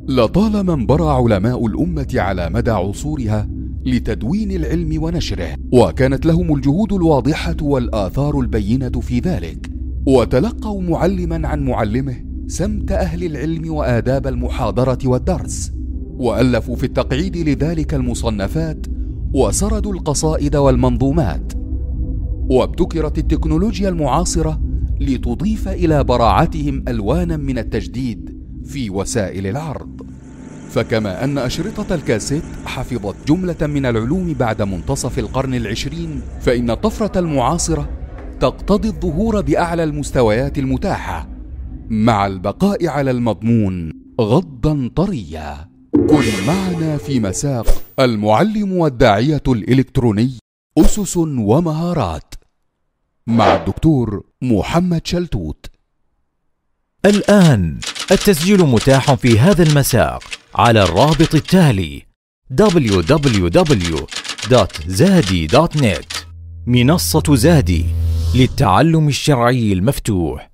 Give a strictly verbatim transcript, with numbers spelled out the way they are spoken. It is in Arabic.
لطالما انبرى علماء الأمة على مدى عصورها لتدوين العلم ونشره، وكانت لهم الجهود الواضحة والآثار البينة في ذلك، وتلقوا معلما عن معلمه سمت أهل العلم وآداب المحاضرة والدرس، وألفوا في التقعيد لذلك المصنفات، وسردوا القصائد والمنظومات. وابتكرت التكنولوجيا المعاصرة لتضيف إلى براعتهم ألوانا من التجديد في وسائل العرض. فكما أن أشرطة الكاسيت حفظت جملة من العلوم بعد منتصف القرن العشرين، فإن الطفرة المعاصرة تقتضي الظهور بأعلى المستويات المتاحة مع البقاء على المضمون غضا طريا. كن معنا في مساق المعلم والداعية الإلكتروني أسس ومهارات مع الدكتور محمد شلتوت. الآن التسجيل متاح في هذا المساق على الرابط التالي دبليو دبليو دبليو دوت زادي دوت نت. منصة زادي للتعلم الشرعي المفتوح.